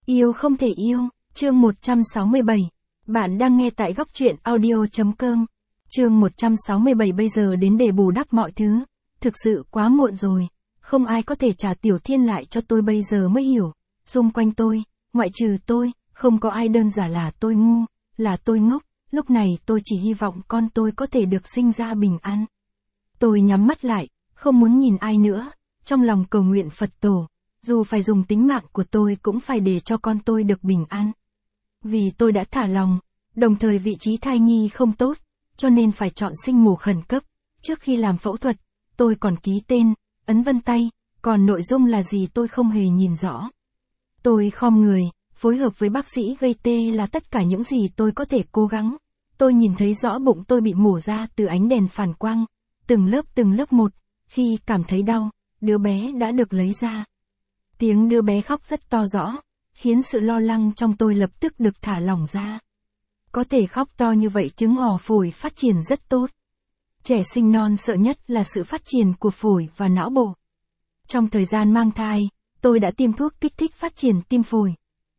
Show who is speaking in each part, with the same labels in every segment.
Speaker 1: Yêu không thể yêu, chương 167. Bạn đang nghe tại góc truyện audio.com. Chương 167 bây giờ đến để bù đắp mọi thứ. Thực sự quá muộn rồi. Không ai có thể trả Tiểu Thiên lại cho tôi bây giờ mới hiểu. Xung quanh tôi, ngoại trừ tôi, không có ai đơn giản là tôi ngu, là tôi ngốc. Lúc này tôi chỉ hy vọng con tôi có thể được sinh ra bình an. Tôi nhắm mắt lại, không muốn nhìn ai nữa. Trong lòng cầu nguyện Phật tổ. Dù phải dùng tính mạng của tôi cũng phải để cho con tôi được bình an. Vì tôi đã thả lòng, đồng thời vị trí thai nhi không tốt, cho nên phải chọn sinh mổ khẩn cấp. Trước khi làm phẫu thuật, tôi còn ký tên, ấn vân tay, còn nội dung là gì tôi không hề nhìn rõ. Tôi khom người, phối hợp với bác sĩ gây tê là tất cả những gì tôi có thể cố gắng. Tôi nhìn thấy rõ bụng tôi bị mổ ra từ ánh đèn phản quang, từng lớp một, khi cảm thấy đau, đứa bé đã được lấy ra. Tiếng đứa bé khóc rất to rõ, khiến sự lo lắng trong tôi lập tức được thả lỏng ra. Có thể khóc to như vậy chứng tỏ phổi phát triển rất tốt. Trẻ sinh non sợ nhất là sự phát triển của phổi và não bộ. Trong thời gian mang thai, tôi đã tiêm thuốc kích thích phát triển tim phổi.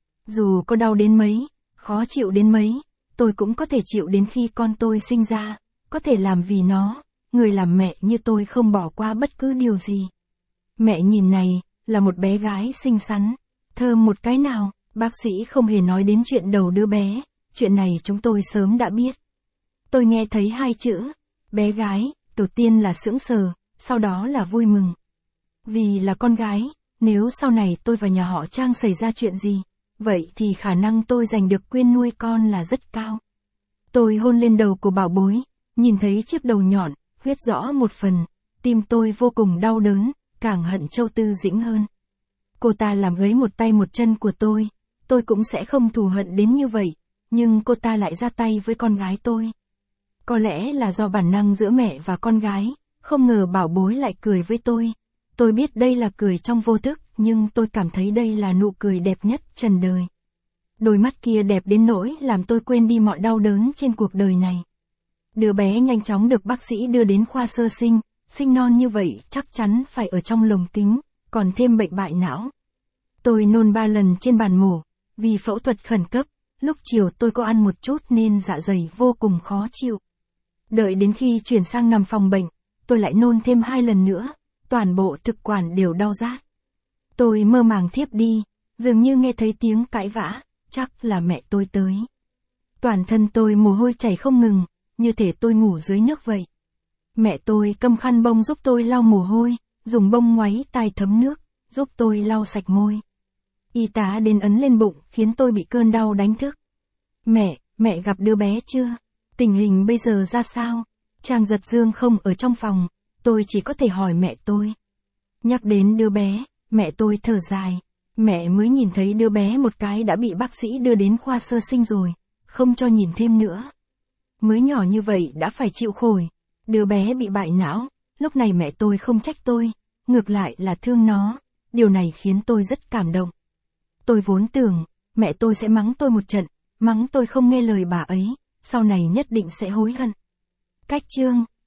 Speaker 1: Dù có đau đến mấy, khó chịu đến mấy, tôi cũng có thể chịu đến khi con tôi sinh ra, có thể làm vì nó, người làm mẹ như tôi không bỏ qua bất cứ điều gì. Mẹ nhìn này, là một bé gái xinh xắn, thơm một cái nào, bác sĩ không hề nói đến chuyện đầu đứa bé, chuyện này chúng tôi sớm đã biết. Tôi nghe thấy hai chữ, bé gái, đầu tiên là sững sờ, sau đó là vui mừng. Vì là con gái, nếu sau này tôi và nhà họ Trang xảy ra chuyện gì, vậy thì khả năng tôi giành được quyền nuôi con là rất cao. Tôi hôn lên đầu của bảo bối, nhìn thấy chiếc đầu nhọn, huyết rõ một phần, tim tôi vô cùng đau đớn, càng hận Châu Tư Dĩnh hơn. Cô ta làm gấy một tay một chân của tôi cũng sẽ không thù hận đến như vậy, nhưng cô ta lại ra tay với con gái tôi. Có lẽ là do bản năng giữa mẹ và con gái, không ngờ bảo bối lại cười với tôi. Tôi biết đây là cười trong vô thức, nhưng tôi cảm thấy đây là nụ cười đẹp nhất trần đời. Đôi mắt kia đẹp đến nỗi làm tôi quên đi mọi đau đớn trên cuộc đời này. Đứa bé nhanh chóng được bác sĩ đưa đến khoa sơ sinh, sinh non như vậy chắc chắn phải ở trong lồng kính, còn thêm bệnh bại não. Tôi nôn 3 lần trên bàn mổ, vì phẫu thuật khẩn cấp, lúc chiều tôi có ăn một chút nên dạ dày vô cùng khó chịu. Đợi đến khi chuyển sang nằm phòng bệnh, tôi lại nôn thêm 2 lần nữa, toàn bộ thực quản đều đau rát. Tôi mơ màng thiếp đi, dường như nghe thấy tiếng cãi vã, chắc là mẹ tôi tới. Toàn thân tôi mồ hôi chảy không ngừng, như thể tôi ngủ dưới nước vậy. Mẹ tôi cầm khăn bông giúp tôi lau mồ hôi, dùng bông ngoáy tai thấm nước, giúp tôi lau sạch môi. Y tá đến ấn lên bụng khiến tôi bị cơn đau đánh thức. Mẹ gặp đứa bé chưa? Tình hình bây giờ ra sao? Trang Giật Dương không ở trong phòng, tôi chỉ có thể hỏi mẹ tôi. Nhắc đến đứa bé, mẹ tôi thở dài. Mẹ mới nhìn thấy đứa bé một cái đã bị bác sĩ đưa đến khoa sơ sinh rồi, không cho nhìn thêm nữa. Mới nhỏ như vậy đã phải chịu khổ. Đứa bé bị bại não, lúc này mẹ tôi không trách tôi, ngược lại là thương nó, điều này khiến tôi rất cảm động. Tôi vốn tưởng, mẹ tôi sẽ mắng tôi một trận, mắng tôi không nghe lời bà ấy, sau này nhất định sẽ hối hận. Cách chương